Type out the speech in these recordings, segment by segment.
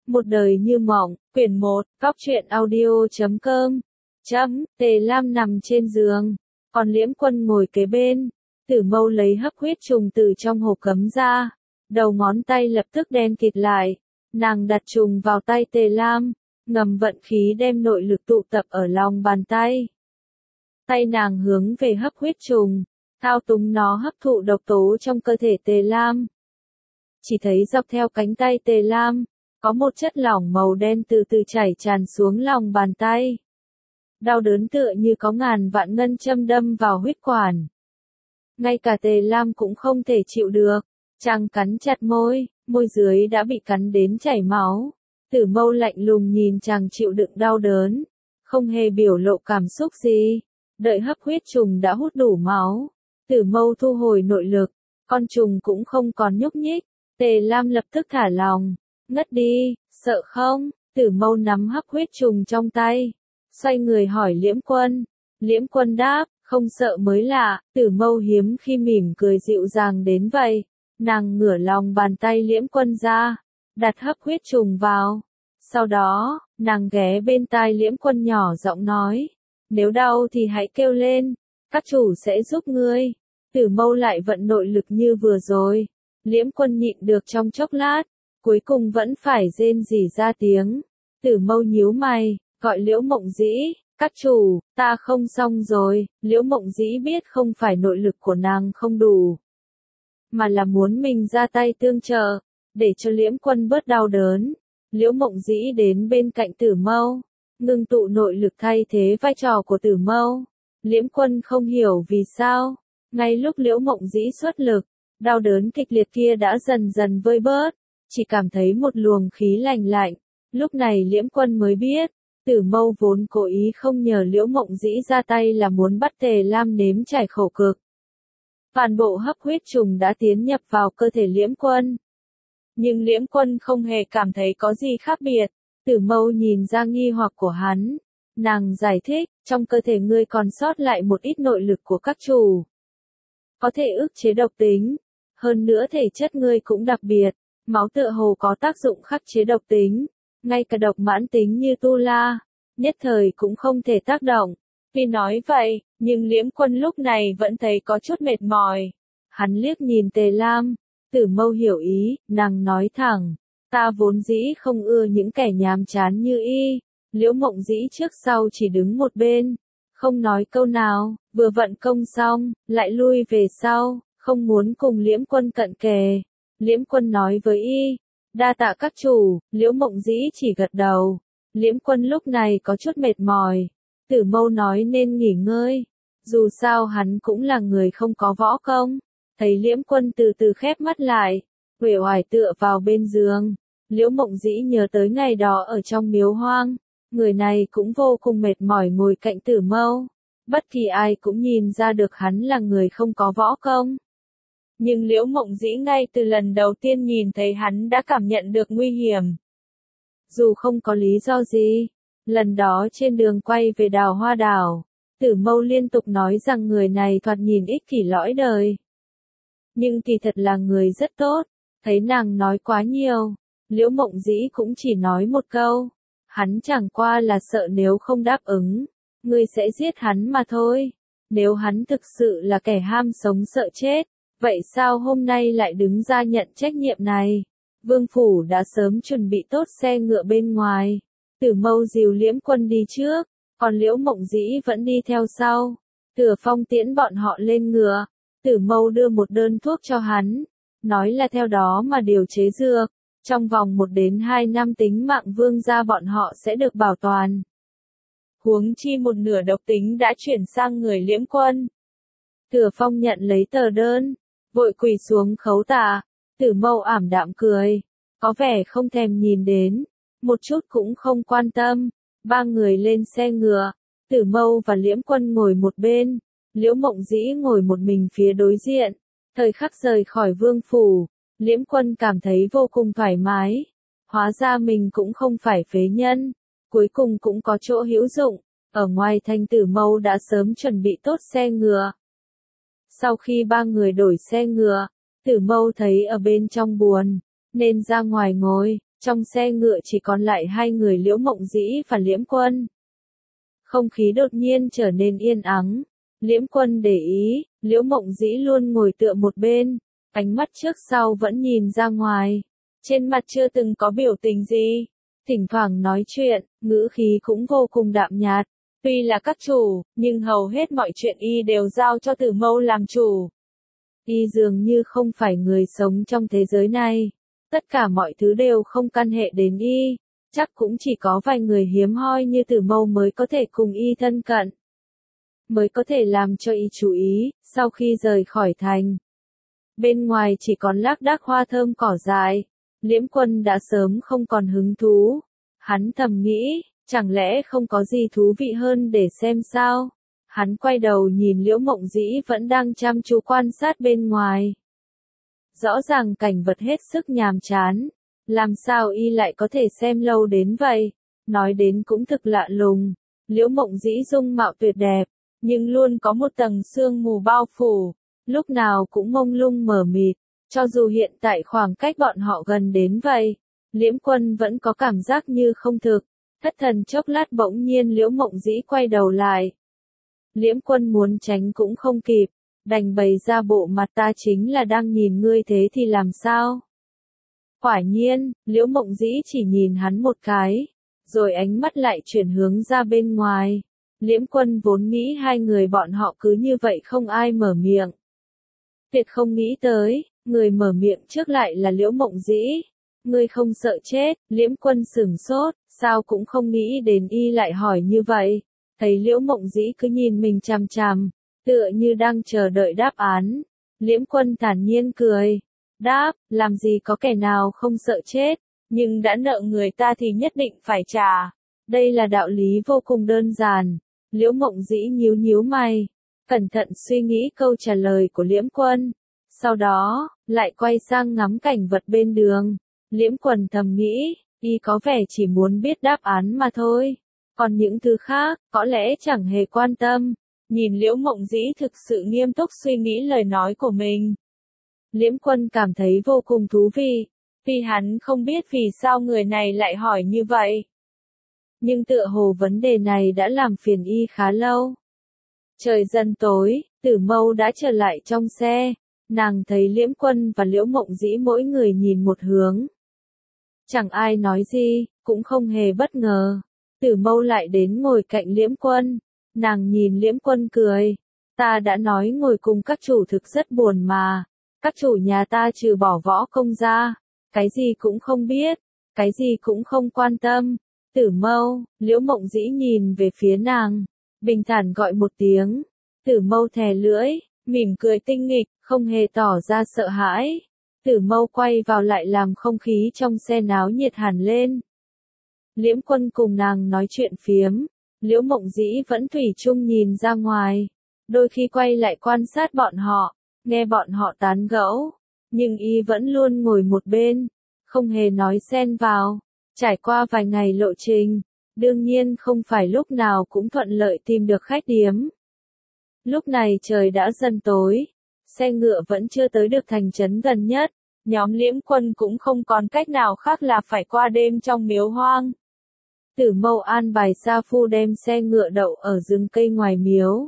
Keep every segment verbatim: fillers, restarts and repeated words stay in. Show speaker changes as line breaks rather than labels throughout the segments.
Một đời như mộng, quyển một, góc truyện audio chấm com. Chấm, Tề Lam nằm trên giường, còn Liễm Quân ngồi kế bên. Tử Mâu lấy hấp huyết trùng từ trong hộp cấm ra, đầu ngón tay lập tức đen kịt lại. Nàng đặt trùng vào tay Tề Lam, ngầm vận khí đem nội lực tụ tập ở lòng bàn tay. Tay nàng hướng về hấp huyết trùng, thao túng nó hấp thụ độc tố trong cơ thể Tề Lam. Chỉ thấy dọc theo cánh tay Tề Lam, có một chất lỏng màu đen từ từ chảy tràn xuống lòng bàn tay. Đau đớn tựa như có ngàn vạn ngân châm đâm vào huyết quản. Ngay cả Tề Lam cũng không thể chịu được, chàng cắn chặt môi, môi dưới đã bị cắn đến chảy máu. Tử Mâu lạnh lùng nhìn chàng chịu đựng đau đớn, không hề biểu lộ cảm xúc gì. Đợi hấp huyết trùng đã hút đủ máu, Tử Mâu thu hồi nội lực, con trùng cũng không còn nhúc nhích. Tề Lam lập tức thả lòng, ngất đi, sợ không? Tử Mâu nắm hấp huyết trùng trong tay, xoay người hỏi Liễm Quân. Liễm Quân đáp, không sợ mới lạ. Tử Mâu hiếm khi mỉm cười dịu dàng đến vậy. Nàng ngửa lòng bàn tay Liễm Quân ra, đặt hấp huyết trùng vào. Sau đó, nàng ghé bên tai Liễm Quân nhỏ giọng nói, nếu đau thì hãy kêu lên, các chủ sẽ giúp ngươi. Tử Mâu lại vận nội lực như vừa rồi. Liễm Quân nhịn được trong chốc lát, cuối cùng vẫn phải rên rỉ ra tiếng. Tử Mâu nhíu mày, gọi Liễu Mộng Dĩ, các chủ, ta không xong rồi. Liễu Mộng Dĩ biết không phải nội lực của nàng không đủ, mà là muốn mình ra tay tương trợ, để cho Liễm Quân bớt đau đớn. Liễu Mộng Dĩ đến bên cạnh Tử Mâu, ngưng tụ nội lực thay thế vai trò của Tử Mâu. Liễm Quân không hiểu vì sao, ngay lúc Liễu Mộng Dĩ xuất lực, đau đớn kịch liệt kia đã dần dần vơi bớt, chỉ cảm thấy một luồng khí lành lạnh. Lúc này Liễm Quân mới biết, Tử Mâu vốn cố ý không nhờ Liễu Mộng Dĩ ra tay là muốn bắt Tề Lam nếm trải khổ cực. Toàn bộ hấp huyết trùng đã tiến nhập vào cơ thể Liễm Quân. Nhưng Liễm Quân không hề cảm thấy có gì khác biệt. Tử Mâu nhìn ra nghi hoặc của hắn. Nàng giải thích, trong cơ thể ngươi còn sót lại một ít nội lực của các chủ, có thể ức chế độc tính. Hơn nữa thể chất ngươi cũng đặc biệt, máu tựa hồ có tác dụng khắc chế độc tính. Ngay cả độc mãn tính như tu la, nhất thời cũng không thể tác động. Tuy nói vậy, nhưng Liễm Quân lúc này vẫn thấy có chút mệt mỏi. Hắn liếc nhìn Tề Lam, Tử Mâu hiểu ý, nàng nói thẳng, ta vốn dĩ không ưa những kẻ nhàm chán như y. Liễu Mộng Dĩ trước sau chỉ đứng một bên, không nói câu nào, vừa vận công xong, lại lui về sau, không muốn cùng Liễm Quân cận kề. Liễm Quân nói với y, đa tạ các chủ. Liễu Mộng Dĩ chỉ gật đầu. Liễm Quân lúc này có chút mệt mỏi. Tử Mâu nói nên nghỉ ngơi, dù sao hắn cũng là người không có võ công. Thấy Liễm Quân từ từ khép mắt lại, uể oải tựa vào bên giường, Liễu Mộng Dĩ nhớ tới ngày đó ở trong miếu hoang, người này cũng vô cùng mệt mỏi ngồi cạnh Tử Mâu. Bất kỳ ai cũng nhìn ra được hắn là người không có võ công. Nhưng Liễu Mộng Dĩ ngay từ lần đầu tiên nhìn thấy hắn đã cảm nhận được nguy hiểm. Dù không có lý do gì, lần đó trên đường quay về Đào Hoa Đảo, Tử Mâu liên tục nói rằng người này thoạt nhìn ích kỷ lõi đời, nhưng kỳ thật là người rất tốt. Thấy nàng nói quá nhiều, Liễu Mộng Dĩ cũng chỉ nói một câu, hắn chẳng qua là sợ nếu không đáp ứng, ngươi sẽ giết hắn mà thôi. Nếu hắn thực sự là kẻ ham sống sợ chết, vậy sao hôm nay lại đứng ra nhận trách nhiệm này? Vương phủ đã sớm chuẩn bị tốt xe ngựa bên ngoài. Tử Mâu dìu Liễm Quân đi trước, còn Liễu Mộng Dĩ vẫn đi theo sau. Thừa Phong tiễn bọn họ lên ngựa. Tử Mâu đưa một đơn thuốc cho hắn, nói là theo đó mà điều chế dược. Trong vòng một đến hai năm tính mạng Vương gia bọn họ sẽ được bảo toàn. Huống chi một nửa độc tính đã chuyển sang người Liễm Quân. Thừa Phong nhận lấy tờ đơn, vội quỳ xuống khấu tạ. Tử Mâu ảm đạm cười, có vẻ không thèm nhìn đến, một chút cũng không quan tâm. Ba người lên xe ngựa, Tử Mâu và Liễm Quân ngồi một bên, Liễu Mộng Dĩ ngồi một mình phía đối diện. Thời khắc rời khỏi vương phủ, Liễm Quân cảm thấy vô cùng thoải mái. Hóa ra mình cũng không phải phế nhân, cuối cùng cũng có chỗ hữu dụng. Ở ngoài thành Tử Mâu đã sớm chuẩn bị tốt xe ngựa. Sau khi ba người đổi xe ngựa, Tử Mâu thấy ở bên trong buồn, nên ra ngoài ngồi. Trong xe ngựa chỉ còn lại hai người Liễu Mộng Dĩ và Liễm Quân. Không khí đột nhiên trở nên yên ắng. Liễm Quân để ý, Liễu Mộng Dĩ luôn ngồi tựa một bên, ánh mắt trước sau vẫn nhìn ra ngoài. Trên mặt chưa từng có biểu tình gì. Thỉnh thoảng nói chuyện, ngữ khí cũng vô cùng đạm nhạt. Tuy là các chủ, nhưng hầu hết mọi chuyện y đều giao cho Tử Mâu làm chủ. Y dường như không phải người sống trong thế giới này. Tất cả mọi thứ đều không căn hệ đến y. Chắc cũng chỉ có vài người hiếm hoi như Tử Mâu mới có thể cùng y thân cận. Mới có thể làm cho y chú ý, sau khi rời khỏi thành. Bên ngoài chỉ còn lác đác hoa thơm cỏ dại. Liễm Quân đã sớm không còn hứng thú. Hắn thầm nghĩ, chẳng lẽ không có gì thú vị hơn để xem sao? Hắn quay đầu nhìn Liễu Mộng Dĩ vẫn đang chăm chú quan sát bên ngoài. Rõ ràng cảnh vật hết sức nhàm chán. Làm sao y lại có thể xem lâu đến vậy? Nói đến cũng thực lạ lùng. Liễu Mộng Dĩ dung mạo tuyệt đẹp, nhưng luôn có một tầng sương mù bao phủ, lúc nào cũng mông lung mờ mịt. Cho dù hiện tại khoảng cách bọn họ gần đến vậy, Liễm Quân vẫn có cảm giác như không thực. Thất thần chốc lát bỗng nhiên Liễu Mộng Dĩ quay đầu lại. Liễm Quân muốn tránh cũng không kịp, đành bày ra bộ mặt ta chính là đang nhìn ngươi thế thì làm sao? Quả nhiên, Liễu Mộng Dĩ chỉ nhìn hắn một cái, rồi ánh mắt lại chuyển hướng ra bên ngoài. Liễm Quân vốn nghĩ hai người bọn họ cứ như vậy không ai mở miệng. Tuyệt không nghĩ tới, người mở miệng trước lại là Liễu Mộng Dĩ. Ngươi không sợ chết? Liễm Quân sửng sốt, sao cũng không nghĩ đến y lại hỏi như vậy. Thấy Liễu Mộng Dĩ cứ nhìn mình chằm chằm, tựa như đang chờ đợi đáp án. Liễm Quân thản nhiên cười. Đáp, làm gì có kẻ nào không sợ chết, nhưng đã nợ người ta thì nhất định phải trả. Đây là đạo lý vô cùng đơn giản. Liễu Mộng Dĩ nhíu nhíu mày, cẩn thận suy nghĩ câu trả lời của Liễm Quân. Sau đó, lại quay sang ngắm cảnh vật bên đường. Liễm Quân thầm nghĩ, y có vẻ chỉ muốn biết đáp án mà thôi. Còn những thứ khác, có lẽ chẳng hề quan tâm. Nhìn Liễu Mộng Dĩ thực sự nghiêm túc suy nghĩ lời nói của mình. Liễm Quân cảm thấy vô cùng thú vị, vì hắn không biết vì sao người này lại hỏi như vậy. Nhưng tựa hồ vấn đề này đã làm phiền y khá lâu. Trời dần tối, Tử Mâu đã trở lại trong xe. Nàng thấy Liễm Quân và Liễu Mộng Dĩ mỗi người nhìn một hướng. Chẳng ai nói gì, cũng không hề bất ngờ. Tử Mâu lại đến ngồi cạnh Liễm Quân. Nàng nhìn Liễm Quân cười. Ta đã nói ngồi cùng các chủ thực rất buồn mà. Các chủ nhà ta trừ bỏ võ công ra, cái gì cũng không biết, cái gì cũng không quan tâm. Tử Mâu, Liễu Mộng Dĩ nhìn về phía nàng, bình thản gọi một tiếng. Tử Mâu thè lưỡi, mỉm cười tinh nghịch, không hề tỏ ra sợ hãi. Tử Mâu quay vào lại làm không khí trong xe náo nhiệt hẳn lên. Liễm Quân cùng nàng nói chuyện phiếm, Liễu Mộng Dĩ vẫn thủy chung nhìn ra ngoài, đôi khi quay lại quan sát bọn họ, nghe bọn họ tán gẫu, nhưng y vẫn luôn ngồi một bên, không hề nói xen vào. Trải qua vài ngày lộ trình, đương nhiên không phải lúc nào cũng thuận lợi tìm được khách điếm. Lúc này trời đã dần tối, xe ngựa vẫn chưa tới được thành trấn gần nhất, nhóm Liễm Quân cũng không còn cách nào khác là phải qua đêm trong miếu hoang. Tử Mâu an bài sa phu đem xe ngựa đậu ở rừng cây ngoài miếu.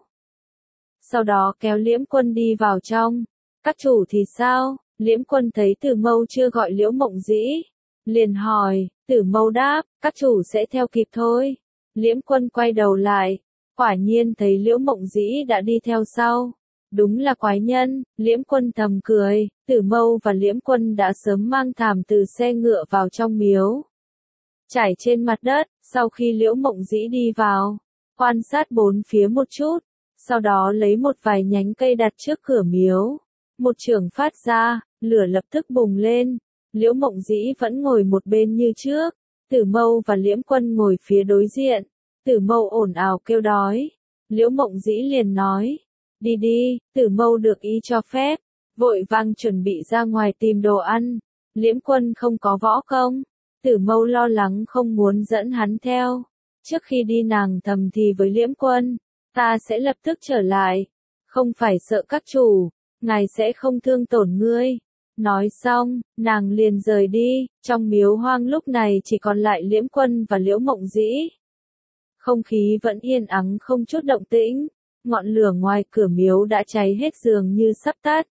Sau đó kéo Liễm Quân đi vào trong. Các chủ thì sao? Liễm Quân thấy Tử Mâu chưa gọi Liễu Mộng Dĩ, liền hỏi. Tử Mâu đáp, các chủ sẽ theo kịp thôi. Liễm Quân quay đầu lại, quả nhiên thấy Liễu Mộng Dĩ đã đi theo sau. Đúng là quái nhân. Liễm Quân thầm cười. Tử Mâu và Liễm Quân đã sớm mang thảm từ xe ngựa vào trong miếu, trải trên mặt đất. Sau khi Liễu Mộng Dĩ đi vào, quan sát bốn phía một chút, sau đó lấy một vài nhánh cây đặt trước cửa miếu. Một chưởng phát ra, lửa lập tức bùng lên. Liễu Mộng Dĩ vẫn ngồi một bên như trước. Tử Mâu và Liễm Quân ngồi phía đối diện. Tử Mâu ồn ào kêu đói. Liễu Mộng Dĩ liền nói, đi đi. Tử Mâu được ý cho phép, vội vàng chuẩn bị ra ngoài tìm đồ ăn. Liễm Quân không có võ công, Tử Mâu lo lắng không muốn dẫn hắn theo. Trước khi đi nàng thầm thì với Liễm Quân, ta sẽ lập tức trở lại, không phải sợ các chủ, ngài sẽ không thương tổn ngươi. Nói xong, nàng liền rời đi, trong miếu hoang lúc này chỉ còn lại Liễm Quân và Liễu Mộng Dĩ. Không khí vẫn yên ắng không chút động tĩnh, ngọn lửa ngoài cửa miếu đã cháy hết dường như sắp tắt.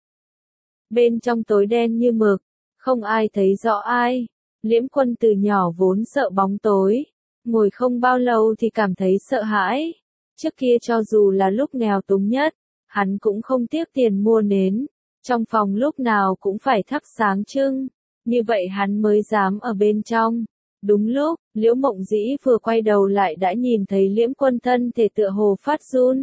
Bên trong tối đen như mực, không ai thấy rõ ai. Liễm Quân từ nhỏ vốn sợ bóng tối, ngồi không bao lâu thì cảm thấy sợ hãi. Trước kia cho dù là lúc nghèo túng nhất, hắn cũng không tiếc tiền mua nến, trong phòng lúc nào cũng phải thắp sáng trưng, như vậy hắn mới dám ở bên trong. Đúng lúc, Liễu Mộng Dĩ vừa quay đầu lại đã nhìn thấy Liễm Quân thân thể tựa hồ phát run.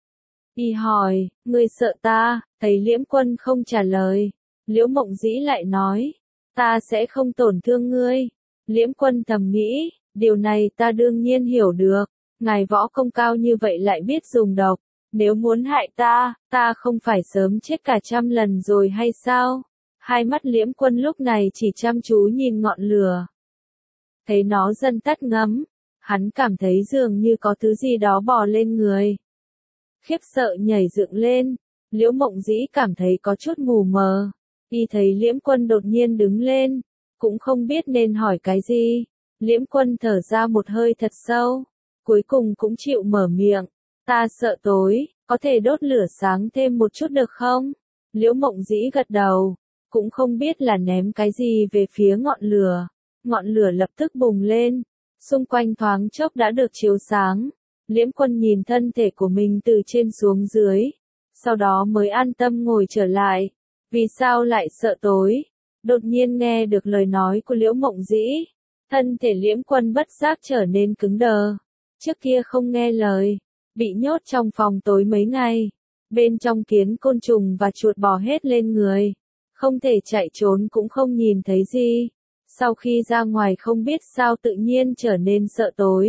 Y hỏi, ngươi sợ ta? Thấy Liễm Quân không trả lời, Liễu Mộng Dĩ lại nói, ta sẽ không tổn thương ngươi. Liễm Quân thầm nghĩ, điều này ta đương nhiên hiểu được, ngài võ công cao như vậy lại biết dùng độc, nếu muốn hại ta, ta không phải sớm chết cả trăm lần rồi hay sao? Hai mắt Liễm Quân lúc này chỉ chăm chú nhìn ngọn lửa. Thấy nó dần tắt ngấm, hắn cảm thấy dường như có thứ gì đó bò lên người. Khiếp sợ nhảy dựng lên, Liễu Mộng Dĩ cảm thấy có chút mù mờ. Y thấy Liễm Quân đột nhiên đứng lên, cũng không biết nên hỏi cái gì. Liễm Quân thở ra một hơi thật sâu, cuối cùng cũng chịu mở miệng. Ta sợ tối, có thể đốt lửa sáng thêm một chút được không? Liễu Mộng Dĩ gật đầu, cũng không biết là ném cái gì về phía ngọn lửa. Ngọn lửa lập tức bùng lên, xung quanh thoáng chốc đã được chiếu sáng. Liễm Quân nhìn thân thể của mình từ trên xuống dưới, sau đó mới an tâm ngồi trở lại. Vì sao lại sợ tối? Đột nhiên nghe được lời nói của Liễu Mộng Dĩ, thân thể Liễm Quân bất giác trở nên cứng đờ. Trước kia không nghe lời, bị nhốt trong phòng tối mấy ngày, bên trong kiến côn trùng và chuột bò hết lên người, không thể chạy trốn cũng không nhìn thấy gì. Sau khi ra ngoài không biết sao tự nhiên trở nên sợ tối.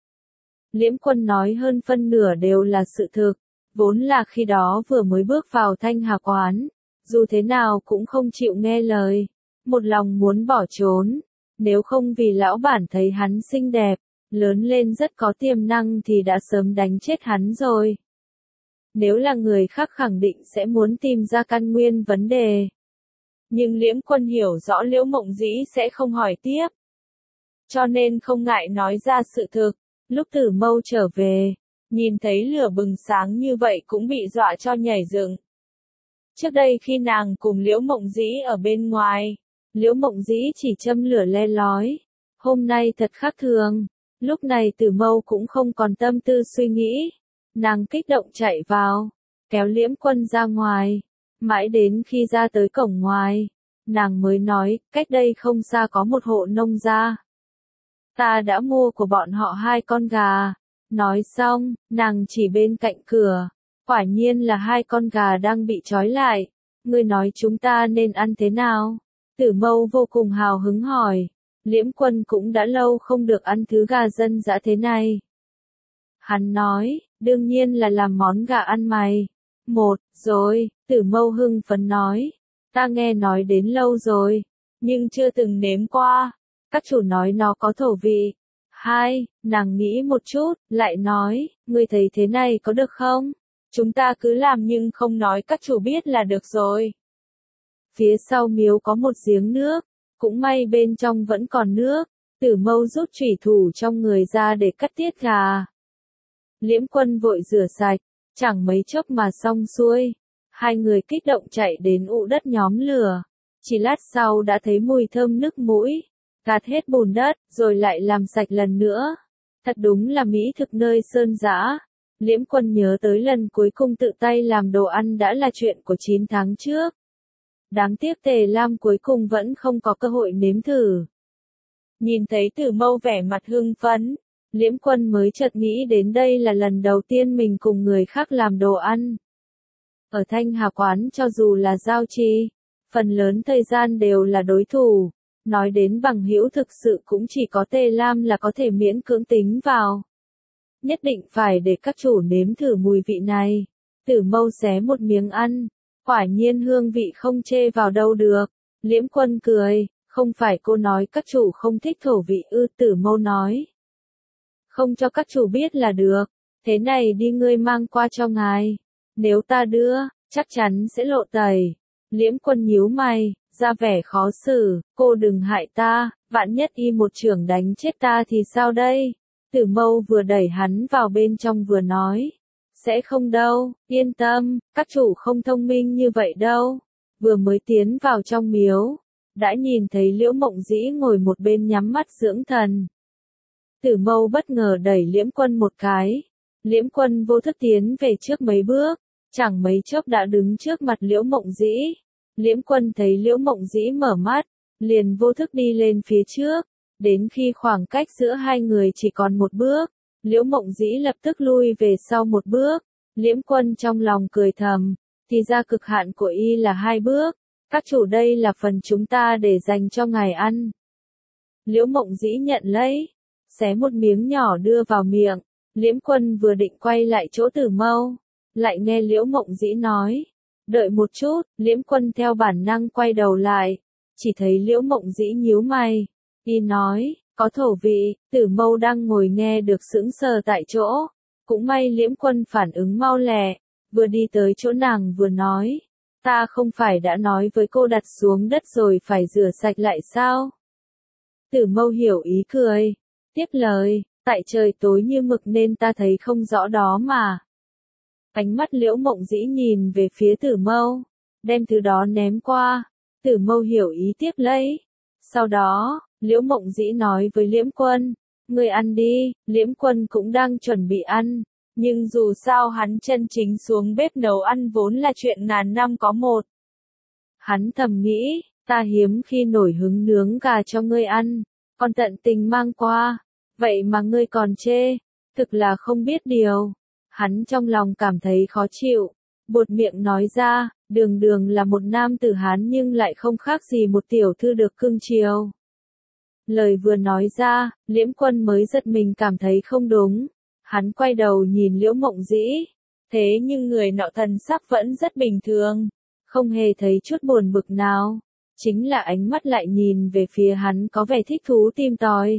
Liễm Quân nói hơn phân nửa đều là sự thực, vốn là khi đó vừa mới bước vào Thanh Hà quán, dù thế nào cũng không chịu nghe lời, một lòng muốn bỏ trốn, nếu không vì lão bản thấy hắn xinh đẹp, lớn lên rất có tiềm năng thì đã sớm đánh chết hắn rồi. Nếu là người khác khẳng định sẽ muốn tìm ra căn nguyên vấn đề. Nhưng Liễm Quân hiểu rõ Liễu Mộng Dĩ sẽ không hỏi tiếp, cho nên không ngại nói ra sự thực. Lúc Tử Mâu trở về, nhìn thấy lửa bừng sáng như vậy cũng bị dọa cho nhảy dựng. Trước đây khi nàng cùng Liễu Mộng Dĩ ở bên ngoài, Liễu Mộng Dĩ chỉ châm lửa le lói. Hôm nay thật khác thường, lúc này Tử Mâu cũng không còn tâm tư suy nghĩ. Nàng kích động chạy vào, kéo Liễm Quân ra ngoài. Mãi đến khi ra tới cổng ngoài, nàng mới nói, cách đây không xa có một hộ nông gia. Ta đã mua của bọn họ hai con gà. Nói xong, nàng chỉ bên cạnh cửa. Quả nhiên là hai con gà đang bị trói lại. Ngươi nói chúng ta nên ăn thế nào? Tử Mâu vô cùng hào hứng hỏi. Liễm Quân cũng đã lâu không được ăn thứ gà dân dã thế này. Hắn nói, đương nhiên là làm món gà ăn mày. Một, rồi, Tử Mâu hưng phấn nói. Ta nghe nói đến lâu rồi, nhưng chưa từng nếm qua. Các chủ nói nó có thổ vị. Hai, nàng nghĩ một chút, lại nói, ngươi thấy thế này có được không? Chúng ta cứ làm nhưng không nói các chủ biết là được rồi. Phía sau miếu có một giếng nước, cũng may bên trong vẫn còn nước. Tử Mâu rút chủy thủ trong người ra để cắt tiết gà. Liễm Quân vội rửa sạch, chẳng mấy chốc mà xong xuôi. Hai người kích động chạy đến ụ đất nhóm lửa. Chỉ lát sau đã thấy mùi thơm nức mũi. Gạt hết bùn đất, rồi lại làm sạch lần nữa. Thật đúng là mỹ thực nơi sơn dã. Liễm Quân nhớ tới lần cuối cùng tự tay làm đồ ăn đã là chuyện của chín tháng trước. Đáng tiếc Tề Lam cuối cùng vẫn không có cơ hội nếm thử. Nhìn thấy Tử Mâu vẻ mặt hưng phấn, Liễm Quân mới chợt nghĩ đến đây là lần đầu tiên mình cùng người khác làm đồ ăn. Ở Thanh Hà quán cho dù là giao trì, phần lớn thời gian đều là đối thủ. Nói đến bằng hữu thực sự cũng chỉ có Tề Lam là có thể miễn cưỡng tính vào. Nhất định phải để các chủ nếm thử mùi vị này. Tử Mâu xé một miếng ăn, quả nhiên hương vị không chê vào đâu được. Liễm Quân cười, không phải cô nói các chủ không thích thổ vị ư? Tử Mâu nói. Không cho các chủ biết là được, thế này đi ngươi mang qua cho ngài. Nếu ta đưa, chắc chắn sẽ lộ tẩy. Liễm Quân nhíu mày, ra vẻ khó xử, cô đừng hại ta, vạn nhất y một chưởng đánh chết ta thì sao đây? Tử Mâu vừa đẩy hắn vào bên trong vừa nói, sẽ không đâu, yên tâm, các chủ không thông minh như vậy đâu. Vừa mới tiến vào trong miếu, đã nhìn thấy Liễu Mộng Dĩ ngồi một bên nhắm mắt dưỡng thần. Tử Mâu bất ngờ đẩy Liễm Quân một cái, Liễm Quân vô thức tiến về trước mấy bước, chẳng mấy chốc đã đứng trước mặt Liễu Mộng Dĩ. Liễm Quân thấy Liễu Mộng Dĩ mở mắt, liền vô thức đi lên phía trước, đến khi khoảng cách giữa hai người chỉ còn một bước, Liễu Mộng Dĩ lập tức lui về sau một bước. Liễm Quân trong lòng cười thầm, thì ra cực hạn của y là hai bước, các chủ đây là phần chúng ta để dành cho ngài ăn. Liễu Mộng Dĩ nhận lấy, xé một miếng nhỏ đưa vào miệng, Liễm Quân vừa định quay lại chỗ Tử Mâu, lại nghe Liễu Mộng Dĩ nói, đợi một chút. Liễm Quân theo bản năng quay đầu lại, chỉ thấy Liễu Mộng Dĩ nhíu mày, y nói, có thổ vị. Tử Mâu đang ngồi nghe được sững sờ tại chỗ, cũng may Liễm Quân phản ứng mau lẹ, vừa đi tới chỗ nàng vừa nói, ta không phải đã nói với cô đặt xuống đất rồi phải rửa sạch lại sao? Tử Mâu hiểu ý cười, tiếp lời, tại trời tối như mực nên ta thấy không rõ đó mà. Ánh mắt Liễu Mộng Dĩ nhìn về phía Tử Mâu, đem thứ đó ném qua. Tử Mâu hiểu ý tiếp lấy. Sau đó, Liễu Mộng Dĩ nói với Liễm Quân, ngươi ăn đi. Liễm Quân cũng đang chuẩn bị ăn, nhưng dù sao hắn chân chính xuống bếp nấu ăn vốn là chuyện ngàn năm có một. Hắn thầm nghĩ, ta hiếm khi nổi hứng nướng gà cho ngươi ăn, còn tận tình mang qua, vậy mà ngươi còn chê, thực là không biết điều. Hắn trong lòng cảm thấy khó chịu, buột miệng nói ra, đường đường là một nam tử Hán nhưng lại không khác gì một tiểu thư được cưng chiều. Lời vừa nói ra, Liễm Quân mới giật mình cảm thấy không đúng. Hắn quay đầu nhìn Liễu Mộng Dĩ, thế nhưng người nọ thần sắc vẫn rất bình thường, không hề thấy chút buồn bực nào, chính là ánh mắt lại nhìn về phía hắn có vẻ thích thú tìm tòi.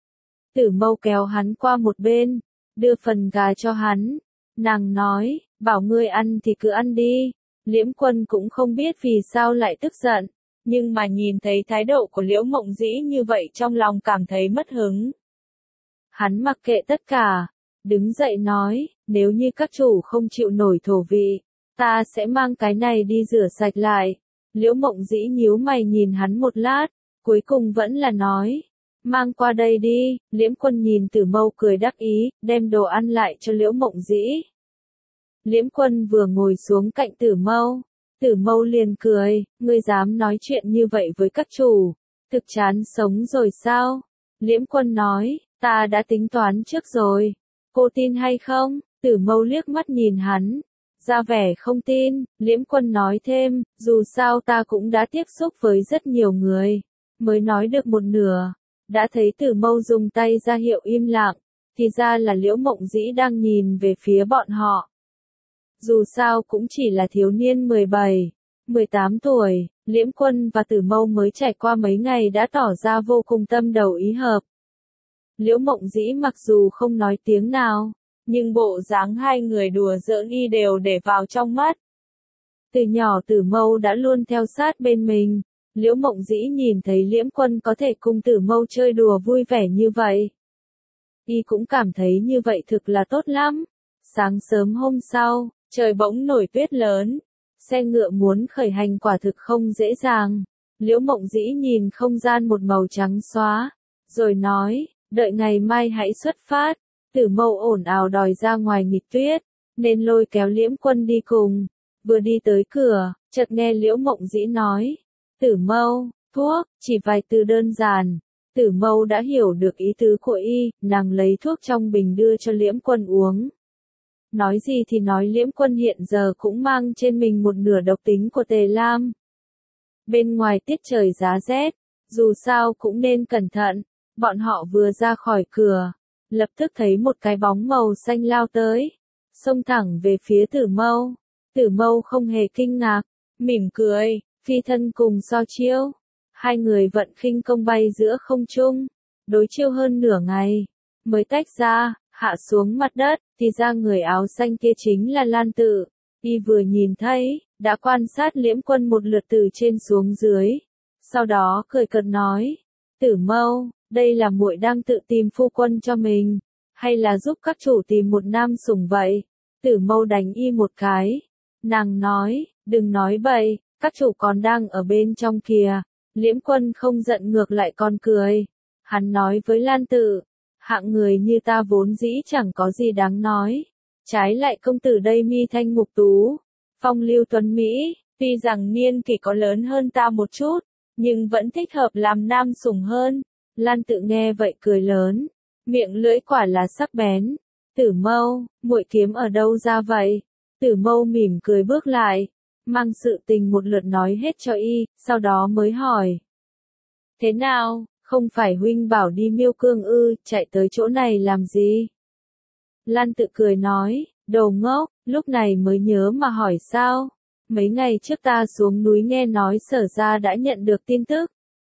Tử Mâu kéo hắn qua một bên, đưa phần gà cho hắn, nàng nói, bảo ngươi ăn thì cứ ăn đi. Liễm Quân cũng không biết vì sao lại tức giận, nhưng mà nhìn thấy thái độ của Liễu Mộng Dĩ như vậy trong lòng cảm thấy mất hứng. Hắn mặc kệ tất cả, đứng dậy nói, nếu như các chủ không chịu nổi thổ vị, ta sẽ mang cái này đi rửa sạch lại. Liễu Mộng Dĩ nhíu mày nhìn hắn một lát, cuối cùng vẫn là nói, mang qua đây đi. Liễm Quân nhìn Tử Mâu cười đắc ý, đem đồ ăn lại cho Liễu Mộng Dĩ. Liễm Quân vừa ngồi xuống cạnh Tử Mâu, Tử Mâu liền cười, ngươi dám nói chuyện như vậy với các chủ, thực chán sống rồi sao? Liễm Quân nói, ta đã tính toán trước rồi, cô tin hay không? Tử Mâu liếc mắt nhìn hắn, ra vẻ không tin. Liễm Quân nói thêm, dù sao ta cũng đã tiếp xúc với rất nhiều người, mới nói được một nửa. Đã thấy Tử Mâu dùng tay ra hiệu im lặng, thì ra là Liễu Mộng Dĩ đang nhìn về phía bọn họ. Dù sao cũng chỉ là thiếu niên mười bảy, mười tám tuổi, Liễm Quân và Tử Mâu mới trải qua mấy ngày đã tỏ ra vô cùng tâm đầu ý hợp. Liễu Mộng Dĩ mặc dù không nói tiếng nào, nhưng bộ dáng hai người đùa giỡn y đều để vào trong mắt. Từ nhỏ Tử Mâu đã luôn theo sát bên mình, Liễu Mộng Dĩ nhìn thấy Liễm Quân có thể cùng Tử Mâu chơi đùa vui vẻ như vậy, y cũng cảm thấy như vậy thực là tốt lắm. Sáng sớm hôm sau, trời bỗng nổi tuyết lớn, xe ngựa muốn khởi hành quả thực không dễ dàng. Liễu Mộng Dĩ nhìn không gian một màu trắng xóa, rồi nói, đợi ngày mai hãy xuất phát. Tử Mâu ồn ào đòi ra ngoài nghịch tuyết, nên lôi kéo Liễm Quân đi cùng. Vừa đi tới cửa, chợt nghe Liễu Mộng Dĩ nói, Tử Mâu, thuốc, chỉ vài từ đơn giản. Tử Mâu đã hiểu được ý tứ của y, nàng lấy thuốc trong bình đưa cho Liễm Quân uống. Nói gì thì nói Liễm Quân hiện giờ cũng mang trên mình một nửa độc tính của Tề Lam. Bên ngoài tiết trời giá rét, dù sao cũng nên cẩn thận. Bọn họ vừa ra khỏi cửa, lập tức thấy một cái bóng màu xanh lao tới, xông thẳng về phía Tử Mâu. Tử Mâu không hề kinh ngạc, mỉm cười, phi thân cùng so chiêu. Hai người vận khinh công bay giữa không trung, đối chiêu hơn nửa ngày, mới tách ra, hạ xuống mặt đất, thì ra người áo xanh kia chính là Lan Tự. Y vừa nhìn thấy, đã quan sát Liễm Quân một lượt từ trên xuống dưới. Sau đó cười cợt nói, Tử Mâu, đây là muội đang tự tìm phu quân cho mình, hay là giúp các chủ tìm một nam sủng vậy? Tử Mâu đánh Y một cái. Nàng nói, đừng nói bậy, các chủ còn đang ở bên trong kìa. Liễm Quân không giận ngược lại còn cười. Hắn nói với Lan Tự, hạng người như ta vốn dĩ chẳng có gì đáng nói. Trái lại công tử đây mi thanh mục tú, phong lưu tuấn Mỹ, tuy rằng niên kỷ có lớn hơn ta một chút, nhưng vẫn thích hợp làm nam sủng hơn. Lan Tự nghe vậy cười lớn, miệng lưỡi quả là sắc bén. Tử Mâu, muội kiếm ở đâu ra vậy? Tử Mâu mỉm cười bước lại, mang sự tình một lượt nói hết cho Y, sau đó mới hỏi. Thế nào, không phải huynh bảo đi Miêu Cương ư, chạy tới chỗ này làm gì? Lan Tự cười nói, đồ ngốc, lúc này mới nhớ mà hỏi sao? Mấy ngày trước ta xuống núi nghe nói Sở gia đã nhận được tin tức.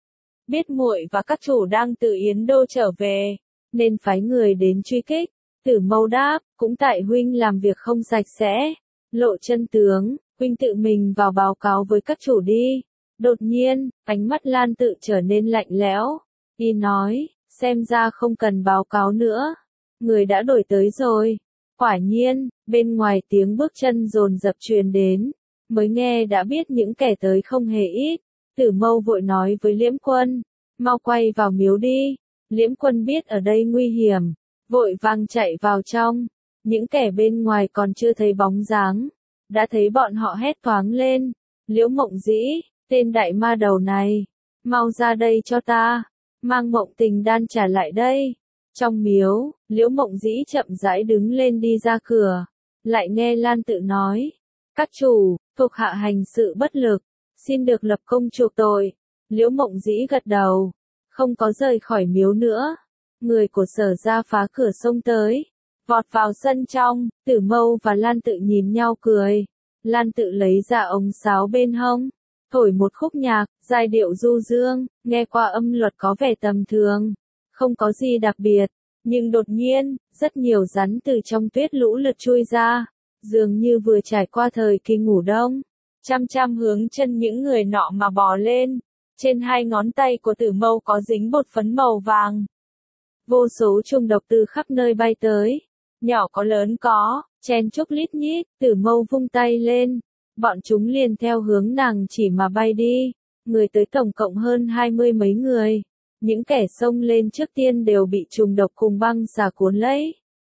Biết muội và các chủ đang từ Yến Đô trở về, nên phái người đến truy kích. Tử Mâu đáp, cũng tại huynh làm việc không sạch sẽ, lộ chân tướng, huynh tự mình vào báo cáo với các chủ đi. Đột nhiên, ánh mắt Lan Tự trở nên lạnh lẽo. Y nói, xem ra không cần báo cáo nữa. Người đã đổi tới rồi. Quả nhiên, bên ngoài tiếng bước chân dồn dập truyền đến. Mới nghe đã biết những kẻ tới không hề ít. Tử Mâu vội nói với Liễm Quân, mau quay vào miếu đi. Liễm Quân biết ở đây nguy hiểm, vội vàng chạy vào trong. Những kẻ bên ngoài còn chưa thấy bóng dáng, đã thấy bọn họ hét toáng lên. Liễu Mộng Dĩ, tên đại ma đầu này, mau ra đây cho ta, mang Mộng Tình đan trả lại đây. Trong miếu, Liễu Mộng Dĩ chậm rãi đứng lên đi ra cửa, lại nghe Lan Tự nói, các chủ, thuộc hạ hành sự bất lực, xin được lập công chuộc tội. Liễu Mộng Dĩ gật đầu, không có rời khỏi miếu nữa. Người của Sở gia phá cửa xông tới, vọt vào sân trong. Tử Mâu và Lan Tự nhìn nhau cười. Lan Tự lấy ra ống sáo bên hông, thổi một khúc nhạc, giai điệu du dương, nghe qua âm luật có vẻ tầm thường, không có gì đặc biệt. Nhưng đột nhiên, rất nhiều rắn từ trong tuyết lũ lượt chui ra, dường như vừa trải qua thời kỳ ngủ đông, chăm chăm hướng chân những người nọ mà bò lên. Trên hai ngón tay của Tử Mâu có dính bột phấn màu vàng. Vô số trùng độc từ khắp nơi bay tới, nhỏ có lớn có, chen chúc lít nhít. Tử Mâu vung tay lên, bọn chúng liền theo hướng nàng chỉ mà bay đi. Người tới tổng cộng hơn hai mươi mấy người. Những kẻ xông lên trước tiên đều bị trùng độc cùng băng xà cuốn lấy.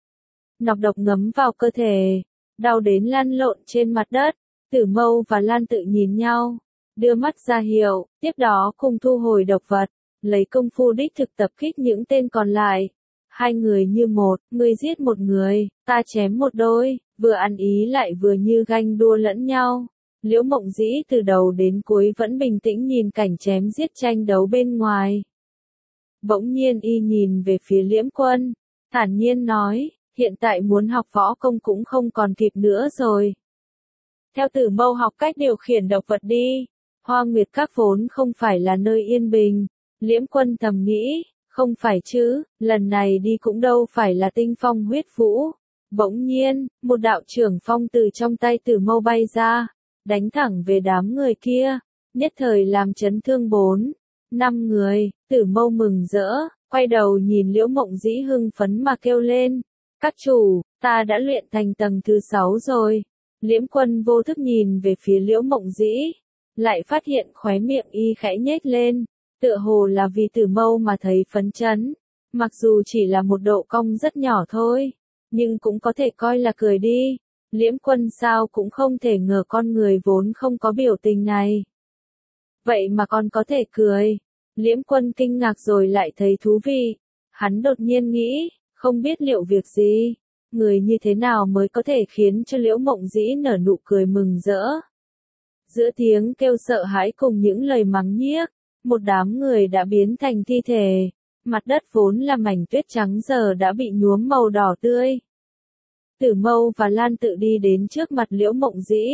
Nọc độc ngấm vào cơ thể, đau đến lăn lộn trên mặt đất. Tử Mâu và Lan Tự nhìn nhau, đưa mắt ra hiệu, tiếp đó cùng thu hồi độc vật, lấy công phu đích thực tập kích những tên còn lại. Hai người như một, người giết một người, ta chém một đôi, vừa ăn ý lại vừa như ganh đua lẫn nhau. Liễu Mộng Dĩ từ đầu đến cuối vẫn bình tĩnh nhìn cảnh chém giết tranh đấu bên ngoài. Bỗng nhiên Y nhìn về phía Liễm Quân, thản nhiên nói, hiện tại muốn học võ công cũng không còn kịp nữa rồi. Theo Tử Mâu học cách điều khiển độc vật đi. Hoa Nguyệt Các vốn không phải là nơi yên bình. Liễm Quân thầm nghĩ, không phải chứ, lần này đi cũng đâu phải là tinh phong huyết vũ. Bỗng nhiên, một đạo trưởng phong từ trong tay Tử Mâu bay ra, đánh thẳng về đám người kia, nhất thời làm chấn thương bốn, năm người. Tử Mâu mừng rỡ, quay đầu nhìn Liễu Mộng Dĩ hưng phấn mà kêu lên, các chủ, ta đã luyện thành tầng thứ sáu rồi. Liễm Quân vô thức nhìn về phía Liễu Mộng Dĩ, lại phát hiện khóe miệng Y khẽ nhếch lên, tựa hồ là vì Tử Mâu mà thấy phấn chấn. Mặc dù chỉ là một độ cong rất nhỏ thôi, nhưng cũng có thể coi là cười đi. Liễm Quân sao cũng không thể ngờ con người vốn không có biểu tình này, vậy mà còn có thể cười. Liễm Quân kinh ngạc rồi lại thấy thú vị. Hắn đột nhiên nghĩ, không biết liệu việc gì, người như thế nào mới có thể khiến cho Liễu Mộng Dĩ nở nụ cười mừng rỡ. Giữa tiếng kêu sợ hãi cùng những lời mắng nhiếc, một đám người đã biến thành thi thể. Mặt đất vốn là mảnh tuyết trắng giờ đã bị nhuốm màu đỏ tươi. Tử Mâu và Lan Tự đi đến trước mặt Liễu Mộng Dĩ.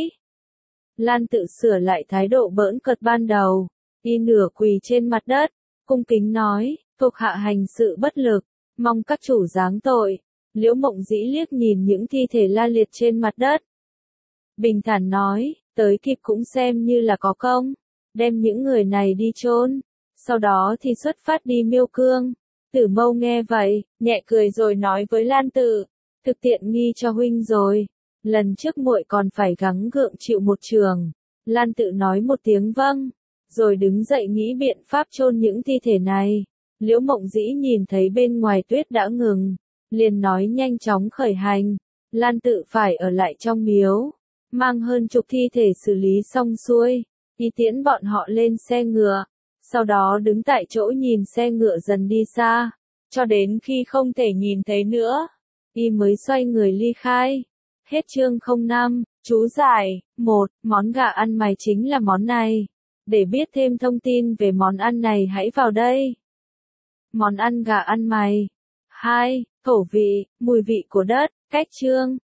Lan Tự sửa lại thái độ bỡn cợt ban đầu, Y nửa quỳ trên mặt đất, cung kính nói, thuộc hạ hành sự bất lực, mong các chủ giáng tội. Liễu Mộng Dĩ liếc nhìn những thi thể la liệt trên mặt đất. bình thản nói, tới kịp cũng xem như là có công, đem những người này đi chôn, sau đó thì xuất phát đi Miêu Cương. Tử Mâu nghe vậy, nhẹ cười rồi nói với Lan Tự, thực tiện nghi cho huynh rồi, lần trước muội còn phải gắng gượng chịu một trường. Lan Tự nói một tiếng vâng, rồi đứng dậy nghĩ biện pháp chôn những thi thể này. Liễu Mộng Dĩ nhìn thấy bên ngoài tuyết đã ngừng, liền nói nhanh chóng khởi hành. Lan Tự phải ở lại trong miếu, mang hơn chục thi thể xử lý xong xuôi, y tiễn bọn họ lên xe ngựa, sau đó đứng tại chỗ nhìn xe ngựa dần đi xa, cho đến khi không thể nhìn thấy nữa, y mới xoay người ly khai. Hết chương không năm, chú giải, một, món gà ăn mày chính là món này. Để biết thêm thông tin về món ăn này hãy vào đây. Món ăn gà ăn mày. hai. Khẩu vị, mùi vị của đất, cách chương.